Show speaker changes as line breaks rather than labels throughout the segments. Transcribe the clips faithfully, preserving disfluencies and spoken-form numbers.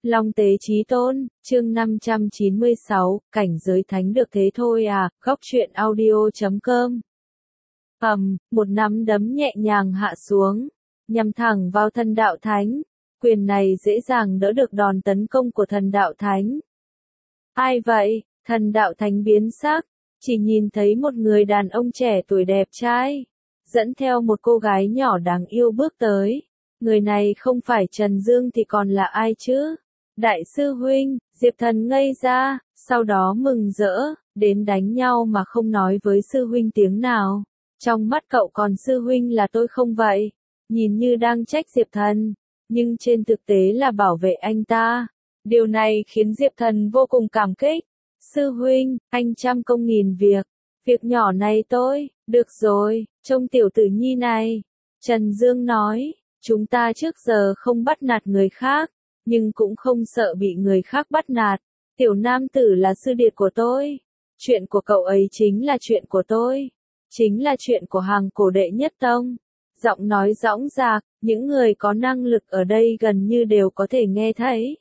Long tế chí tôn, chương năm trăm chín mươi sáu, cảnh giới thánh được thế thôi à, góc truyện audio chấm com. Ầm, một nắm đấm nhẹ nhàng hạ xuống, nhằm thẳng vào thần đạo thánh. Quyền này dễ dàng đỡ được đòn tấn công của thần đạo thánh. Ai vậy? Thần đạo thánh biến sắc, chỉ nhìn thấy một người đàn ông trẻ tuổi đẹp trai, dẫn theo một cô gái nhỏ đáng yêu bước tới. Người này không phải Trần Dương thì còn là ai chứ? Đại sư huynh, Diệp Thần ngây ra, sau đó mừng rỡ, đến đánh nhau mà không nói với sư huynh tiếng nào. Trong mắt cậu còn sư huynh là tôi không vậy? Nhìn như đang trách Diệp Thần, nhưng trên thực tế là bảo vệ anh ta. Điều này khiến Diệp Thần vô cùng cảm kích. Sư huynh, anh trăm công nghìn việc. Việc nhỏ này tôi, được rồi, trông tiểu tử nhi này. Trần Dương nói, chúng ta trước giờ không bắt nạt người khác, nhưng cũng không sợ bị người khác bắt nạt. Tiểu nam tử là sư điệt của tôi. Chuyện của cậu ấy chính là chuyện của tôi. Chính là chuyện của hàng cổ đệ nhất tông. Giọng nói dõng dạc, những người có năng lực ở đây gần như đều có thể nghe thấy.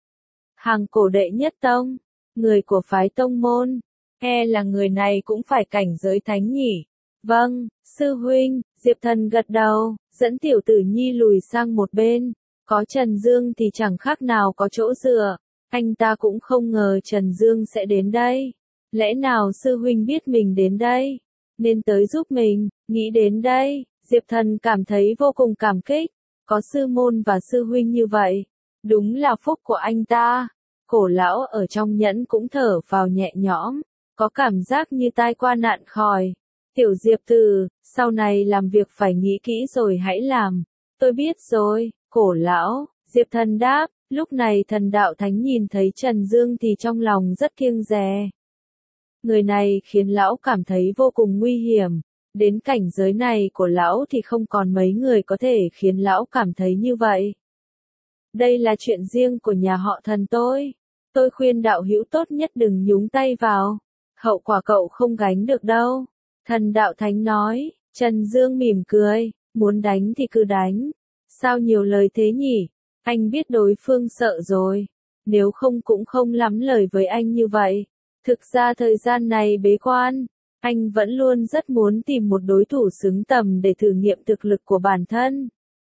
Hàng cổ đệ nhất tông, người của phái tông môn, e là người này cũng phải cảnh giới thánh nhỉ. Vâng, sư huynh, Diệp Thần gật đầu, dẫn tiểu tử nhi lùi sang một bên. Có Trần Dương thì chẳng khác nào có chỗ dựa. Anh ta cũng không ngờ Trần Dương sẽ đến đây. Lẽ nào sư huynh biết mình đến đây, nên tới giúp mình, nghĩ đến đây, Diệp Thần cảm thấy vô cùng cảm kích. Có sư môn và sư huynh như vậy, đúng là phúc của anh ta. Cổ lão ở trong nhẫn cũng thở vào nhẹ nhõm, có cảm giác như tai qua nạn khỏi. Tiểu Diệp Tử, sau này làm việc phải nghĩ kỹ rồi hãy làm. Tôi biết rồi, cổ lão, Diệp Thần đáp. Lúc này thần đạo thánh nhìn thấy Trần Dương thì trong lòng rất kiêng dè. Người này khiến lão cảm thấy vô cùng nguy hiểm. Đến cảnh giới này của lão thì không còn mấy người có thể khiến lão cảm thấy như vậy. Đây là chuyện riêng của nhà họ Thần tôi. Tôi khuyên đạo hữu tốt nhất đừng nhúng tay vào. Hậu quả cậu không gánh được đâu. Thần đạo thánh nói. Trần Dương mỉm cười. Muốn đánh thì cứ đánh. Sao nhiều lời thế nhỉ? Anh biết đối phương sợ rồi. Nếu không cũng không lắm lời với anh như vậy. Thực ra thời gian này bế quan, anh vẫn luôn rất muốn tìm một đối thủ xứng tầm để thử nghiệm thực lực của bản thân.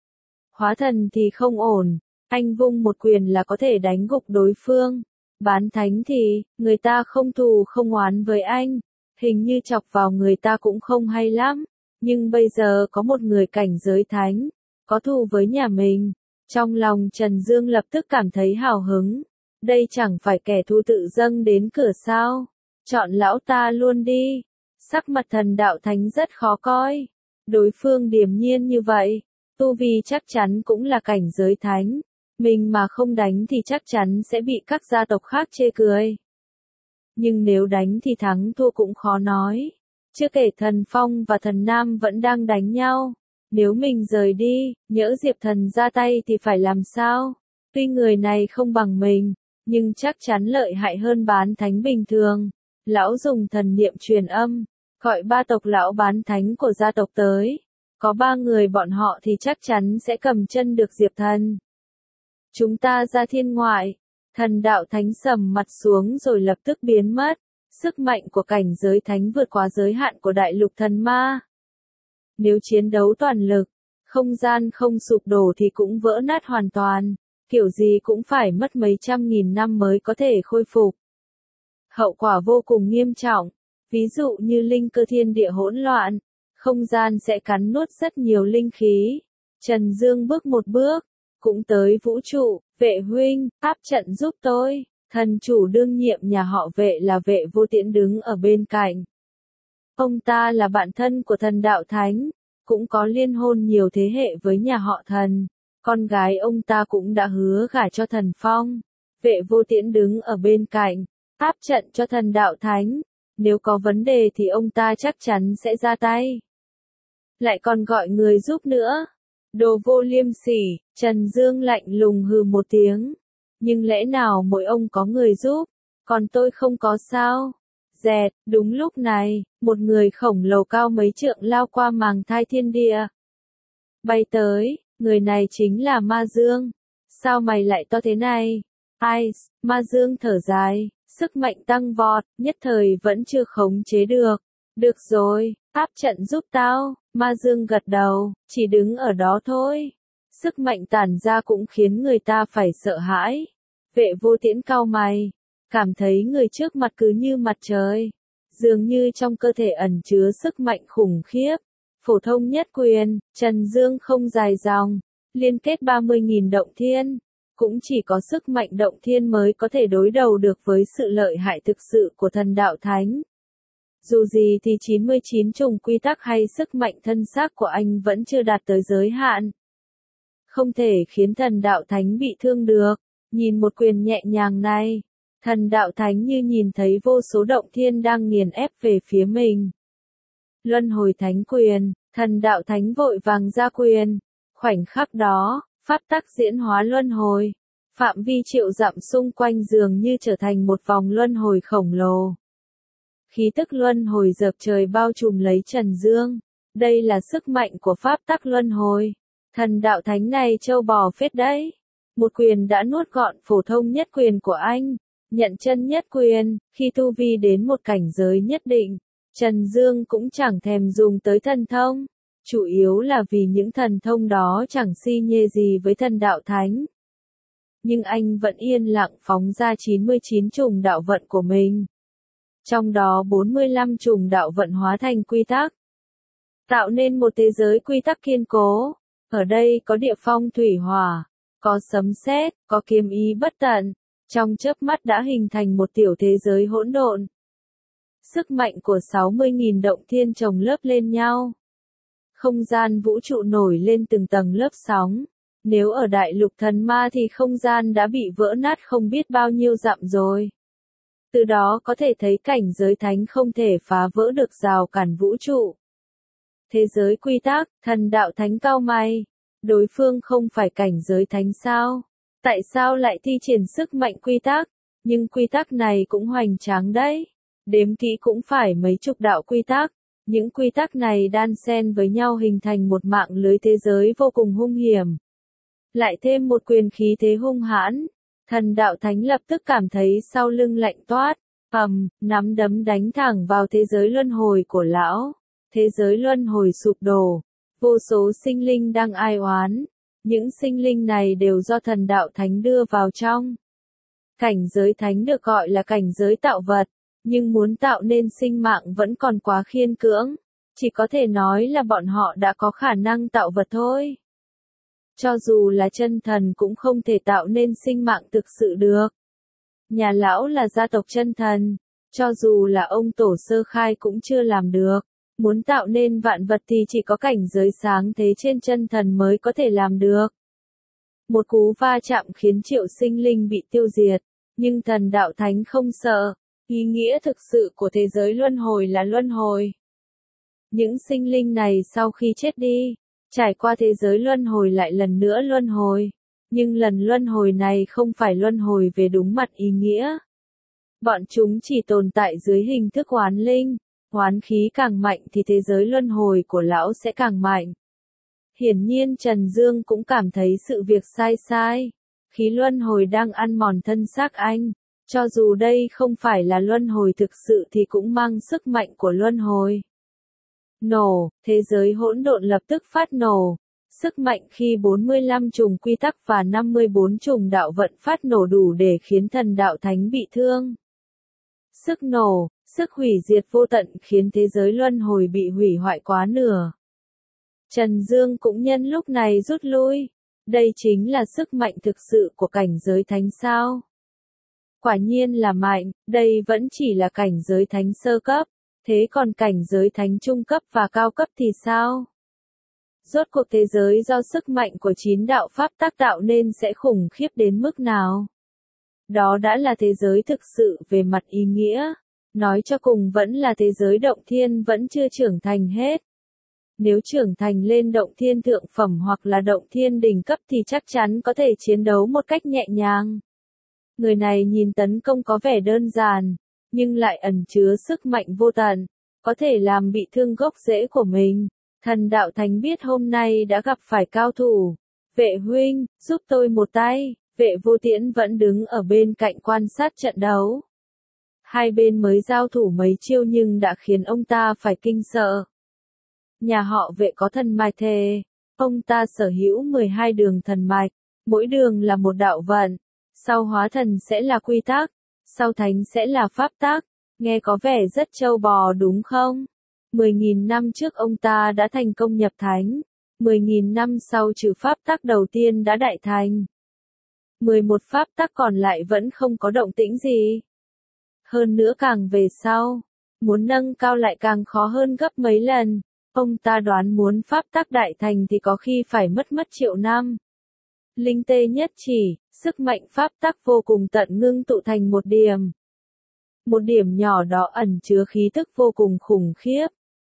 Hóa thần thì không ổn, anh vung một quyền là có thể đánh gục đối phương. Bán thánh thì, người ta không thù không oán với anh, hình như chọc vào người ta cũng không hay lắm. Nhưng bây giờ có một người cảnh giới thánh, có thù với nhà mình. Trong lòng Trần Dương lập tức cảm thấy hào hứng. Đây chẳng phải kẻ thù tự dâng đến cửa sao? Chọn lão ta luôn đi. Sắc mặt thần đạo thánh rất khó coi. Đối phương điềm nhiên như vậy, tu vi chắc chắn cũng là cảnh giới thánh. Mình mà không đánh thì chắc chắn sẽ bị các gia tộc khác chê cười. Nhưng nếu đánh thì thắng thua cũng khó nói. Chưa kể thần Phong và thần Nam vẫn đang đánh nhau. Nếu mình rời đi, nhỡ Diệp Thần ra tay thì phải làm sao? Tuy người này không bằng mình, nhưng chắc chắn lợi hại hơn bán thánh bình thường. Lão dùng thần niệm truyền âm, gọi ba tộc lão bán thánh của gia tộc tới. Có ba người bọn họ thì chắc chắn sẽ cầm chân được Diệp Thần. Chúng ta ra thiên ngoại. Thần đạo thánh sầm mặt xuống rồi lập tức biến mất. Sức mạnh của cảnh giới thánh vượt quá giới hạn của đại lục thần ma. Nếu chiến đấu toàn lực, không gian không sụp đổ thì cũng vỡ nát hoàn toàn. Kiểu gì cũng phải mất mấy trăm nghìn năm mới có thể khôi phục. Hậu quả vô cùng nghiêm trọng. Ví dụ như linh cơ thiên địa hỗn loạn, không gian sẽ cắn nuốt rất nhiều linh khí. Trần Dương bước một bước, cũng tới vũ trụ. Vệ huynh, áp trận giúp tôi. Thần chủ đương nhiệm nhà họ Vệ là Vệ Vô Tiễn đứng ở bên cạnh. Ông ta là bạn thân của thần đạo thánh, cũng có liên hôn nhiều thế hệ với nhà họ Thần. Con gái ông ta cũng đã hứa gả cho thần Phong. Vệ Vô Tiễn đứng ở bên cạnh, áp trận cho thần đạo thánh. Nếu có vấn đề thì ông ta chắc chắn sẽ ra tay. Lại còn gọi người giúp nữa. Đồ vô liêm sỉ, Trần Dương lạnh lùng hừ một tiếng. Nhưng lẽ nào mỗi ông có người giúp, còn tôi không có sao? Dẹt, đúng lúc này, một người khổng lồ cao mấy trượng lao qua màng thai thiên địa. Bay tới, người này chính là Ma Dương. Sao mày lại to thế này? Ai, Ma Dương thở dài, sức mạnh tăng vọt, nhất thời vẫn chưa khống chế được. Được rồi, áp trận giúp tao, Ma Dương gật đầu, chỉ đứng ở đó thôi. Sức mạnh tản ra cũng khiến người ta phải sợ hãi. Vệ Vô Tiễn cau mày, cảm thấy người trước mặt cứ như mặt trời. Dường như trong cơ thể ẩn chứa sức mạnh khủng khiếp. Phổ thông nhất quyền, Trần Dương không dài dòng, liên kết ba mươi nghìn động thiên. Cũng chỉ có sức mạnh động thiên mới có thể đối đầu được với sự lợi hại thực sự của thần đạo thánh. Dù gì thì chín mươi chín chủng quy tắc hay sức mạnh thân xác của anh vẫn chưa đạt tới giới hạn. Không thể khiến thần đạo thánh bị thương được. Nhìn một quyền nhẹ nhàng này, thần đạo thánh như nhìn thấy vô số động thiên đang nghiền ép về phía mình. Luân hồi thánh quyền, thần đạo thánh vội vàng ra quyền. Khoảnh khắc đó, pháp tắc diễn hóa luân hồi. Phạm vi triệu dặm xung quanh dường như trở thành một vòng luân hồi khổng lồ. Khí tức luân hồi dập trời bao trùm lấy Trần Dương. Đây là sức mạnh của pháp tắc luân hồi. Thần đạo thánh này trâu bò phết đấy. Một quyền đã nuốt gọn phổ thông nhất quyền của anh. Nhận chân nhất quyền, khi tu vi đến một cảnh giới nhất định, Trần Dương cũng chẳng thèm dùng tới thần thông. Chủ yếu là vì những thần thông đó chẳng si nhê gì với thần đạo thánh. Nhưng anh vẫn yên lặng phóng ra chín mươi chín chủng đạo vận của mình. Trong đó bốn mươi lăm chủng đạo vận hóa thành quy tắc. Tạo nên một thế giới quy tắc kiên cố. Ở đây có địa phong thủy hỏa, có sấm sét, có kiếm ý bất tận. Trong chớp mắt đã hình thành một tiểu thế giới hỗn độn. Sức mạnh của sáu mươi nghìn động thiên chồng lớp lên nhau. Không gian vũ trụ nổi lên từng tầng lớp sóng. Nếu ở đại lục thần ma thì không gian đã bị vỡ nát không biết bao nhiêu dặm rồi. Từ đó có thể thấy cảnh giới thánh không thể phá vỡ được rào cản vũ trụ. Thế giới quy tắc, thần đạo thánh cao mày. Đối phương không phải cảnh giới thánh sao? Tại sao lại thi triển sức mạnh quy tắc? Nhưng quy tắc này cũng hoành tráng đấy. Đếm kỹ cũng phải mấy chục đạo quy tắc. Những quy tắc này đan xen với nhau hình thành một mạng lưới thế giới vô cùng hung hiểm. Lại thêm một quyền khí thế hung hãn. Thần đạo thánh lập tức cảm thấy sau lưng lạnh toát. Ầm, nắm đấm đánh thẳng vào thế giới luân hồi của lão. Thế giới luân hồi sụp đổ. Vô số sinh linh đang ai oán. Những sinh linh này đều do thần đạo thánh đưa vào trong. Cảnh giới thánh được gọi là cảnh giới tạo vật. Nhưng muốn tạo nên sinh mạng vẫn còn quá khiên cưỡng. Chỉ có thể nói là bọn họ đã có khả năng tạo vật thôi. Cho dù là chân thần cũng không thể tạo nên sinh mạng thực sự được. Nhà lão là gia tộc chân thần. Cho dù là ông tổ sơ khai cũng chưa làm được. Muốn tạo nên vạn vật thì chỉ có cảnh giới sáng thế trên chân thần mới có thể làm được. Một cú va chạm khiến triệu sinh linh bị tiêu diệt. Nhưng thần đạo thánh không sợ. Ý nghĩa thực sự của thế giới luân hồi là luân hồi. Những sinh linh này sau khi chết đi, trải qua thế giới luân hồi lại lần nữa luân hồi. Nhưng lần luân hồi này không phải luân hồi về đúng mặt ý nghĩa. Bọn chúng chỉ tồn tại dưới hình thức oán linh. Oán khí càng mạnh thì thế giới luân hồi của lão sẽ càng mạnh. Hiển nhiên Trần Dương cũng cảm thấy sự việc sai sai. Khí luân hồi đang ăn mòn thân xác anh. Cho dù đây không phải là luân hồi thực sự thì cũng mang sức mạnh của luân hồi. Nổ, thế giới hỗn độn lập tức phát nổ. Sức mạnh khi bốn mươi lăm chủng quy tắc và năm mươi bốn chủng đạo vận phát nổ đủ để khiến thần đạo thánh bị thương. Sức nổ, sức hủy diệt vô tận khiến thế giới luân hồi bị hủy hoại quá nửa. Trần Dương cũng nhân lúc này rút lui. Đây chính là sức mạnh thực sự của cảnh giới thánh sao? Quả nhiên là mạnh, đây vẫn chỉ là cảnh giới thánh sơ cấp. Thế còn cảnh giới thánh trung cấp và cao cấp thì sao? Rốt cuộc thế giới do sức mạnh của chín đạo pháp tác tạo nên sẽ khủng khiếp đến mức nào? Đó đã là thế giới thực sự về mặt ý nghĩa. Nói cho cùng vẫn là thế giới động thiên vẫn chưa trưởng thành hết. Nếu trưởng thành lên động thiên thượng phẩm hoặc là động thiên đỉnh cấp thì chắc chắn có thể chiến đấu một cách nhẹ nhàng. Người này nhìn tấn công có vẻ đơn giản, nhưng lại ẩn chứa sức mạnh vô tận, có thể làm bị thương gốc rễ của mình. Thần đạo thánh biết hôm nay đã gặp phải cao thủ. Vệ huynh, giúp tôi một tay. Vệ Vô Tiễn vẫn đứng ở bên cạnh quan sát trận đấu. Hai bên mới giao thủ mấy chiêu nhưng đã khiến ông ta phải kinh sợ. Nhà họ Vệ có thần mạch thề, ông ta sở hữu mười hai đường thần mạch, mỗi đường là một đạo vận, sau hóa thần sẽ là quy tắc, sau thánh sẽ là pháp tắc, nghe có vẻ rất trâu bò đúng không? mười nghìn năm trước ông ta đã thành công nhập thánh, mười nghìn năm sau trừ pháp tắc đầu tiên đã đại thành. mười một pháp tắc còn lại vẫn không có động tĩnh gì. Hơn nữa càng về sau, muốn nâng cao lại càng khó hơn gấp mấy lần. Ông ta đoán muốn pháp tắc đại thành thì có khi phải mất mất triệu năm. Linh tê nhất chỉ, sức mạnh pháp tắc vô cùng tận ngưng tụ thành một điểm. Một điểm nhỏ đó ẩn chứa khí tức vô cùng khủng khiếp.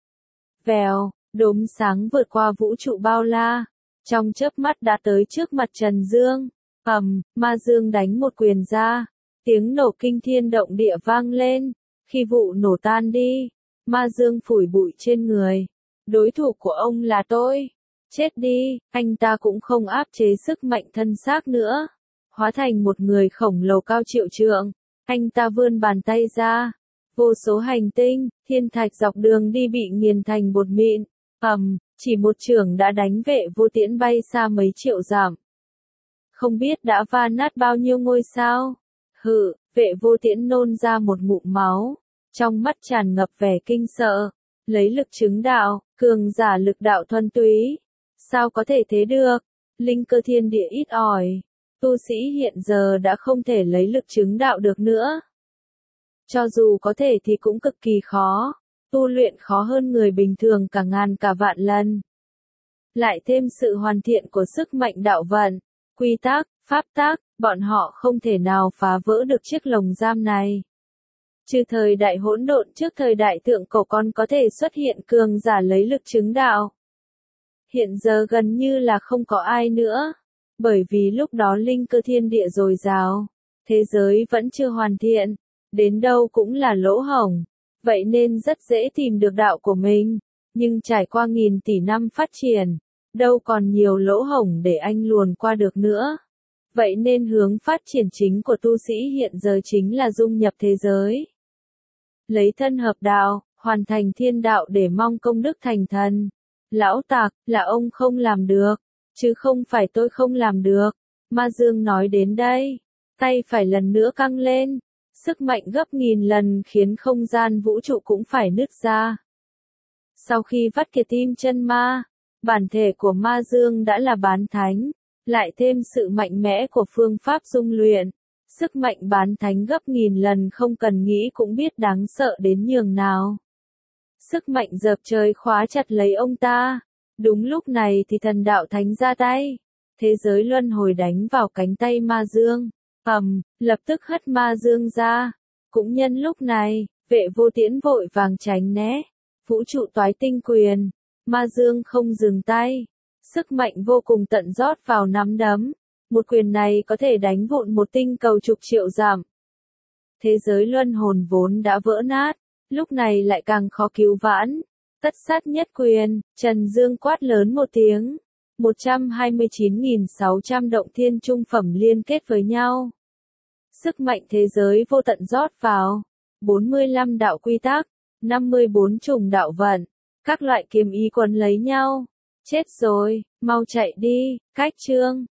Vèo, đốm sáng vượt qua vũ trụ bao la, trong chớp mắt đã tới trước mặt Trần Dương. Ầm, Ma Dương đánh một quyền ra, tiếng nổ kinh thiên động địa vang lên. Khi vụ nổ tan đi, Ma Dương phủi bụi trên người. Đối thủ của ông là tôi. Chết đi, anh ta cũng không áp chế sức mạnh thân xác nữa. Hóa thành một người khổng lồ cao triệu trượng. Anh ta vươn bàn tay ra. Vô số hành tinh, thiên thạch dọc đường đi bị nghiền thành bột mịn. Ầm, chỉ một chưởng đã đánh Vệ Vô Tiễn bay xa mấy triệu dặm. Không biết đã va nát bao nhiêu ngôi sao. Hự, Vệ Vô Tiễn nôn ra một ngụm máu. Trong mắt tràn ngập vẻ kinh sợ. Lấy lực chứng đạo, cường giả lực đạo thuần túy. Sao có thể thế được? Linh cơ thiên địa ít ỏi. Tu sĩ hiện giờ đã không thể lấy lực chứng đạo được nữa. Cho dù có thể thì cũng cực kỳ khó. Tu luyện khó hơn người bình thường cả ngàn cả vạn lần. Lại thêm sự hoàn thiện của sức mạnh đạo vận, quy tắc, pháp tắc, bọn họ không thể nào phá vỡ được chiếc lồng giam này. Trừ thời đại hỗn độn trước thời đại thượng cổ còn có thể xuất hiện cường giả lấy lực chứng đạo. Hiện giờ gần như là không có ai nữa. Bởi vì lúc đó linh cơ thiên địa dồi dào, thế giới vẫn chưa hoàn thiện, đến đâu cũng là lỗ hổng. Vậy nên rất dễ tìm được đạo của mình. Nhưng trải qua nghìn tỷ năm phát triển, đâu còn nhiều lỗ hổng để anh luồn qua được nữa. Vậy nên hướng phát triển chính của tu sĩ hiện giờ chính là dung nhập thế giới. Lấy thân hợp đạo, hoàn thành thiên đạo để mong công đức thành thần. Lão Tạc, là ông không làm được, chứ không phải tôi không làm được. Ma Dương nói đến đây, tay phải lần nữa căng lên. Sức mạnh gấp nghìn lần khiến không gian vũ trụ cũng phải nứt ra. Sau khi vắt kiệt tim chân ma, bản thể của Ma Dương đã là bán thánh, lại thêm sự mạnh mẽ của phương pháp dung luyện. Sức mạnh bán thánh gấp nghìn lần không cần nghĩ cũng biết đáng sợ đến nhường nào. Sức mạnh dợp trời khóa chặt lấy ông ta. Đúng lúc này thì thần đạo thánh ra tay. Thế giới luân hồi đánh vào cánh tay Ma Dương. Ầm, lập tức hất Ma Dương ra. Cũng nhân lúc này, Vệ Vô Tiễn vội vàng tránh né. Vũ trụ toái tinh quyền. Ma Dương không dừng tay. Sức mạnh vô cùng tận rót vào nắm đấm. Một quyền này có thể đánh vụn một tinh cầu chục triệu dặm. Thế giới luân hồn vốn đã vỡ nát, lúc này lại càng khó cứu vãn. Tất sát nhất quyền, Trần Dương quát lớn một tiếng. một trăm hai mươi chín nghìn sáu trăm động thiên trung phẩm liên kết với nhau. Sức mạnh thế giới vô tận rót vào. bốn mươi lăm đạo quy tắc, năm mươi bốn chủng đạo vận, các loại kiếm ý quấn lấy nhau. Chết rồi, mau chạy đi, cách chương.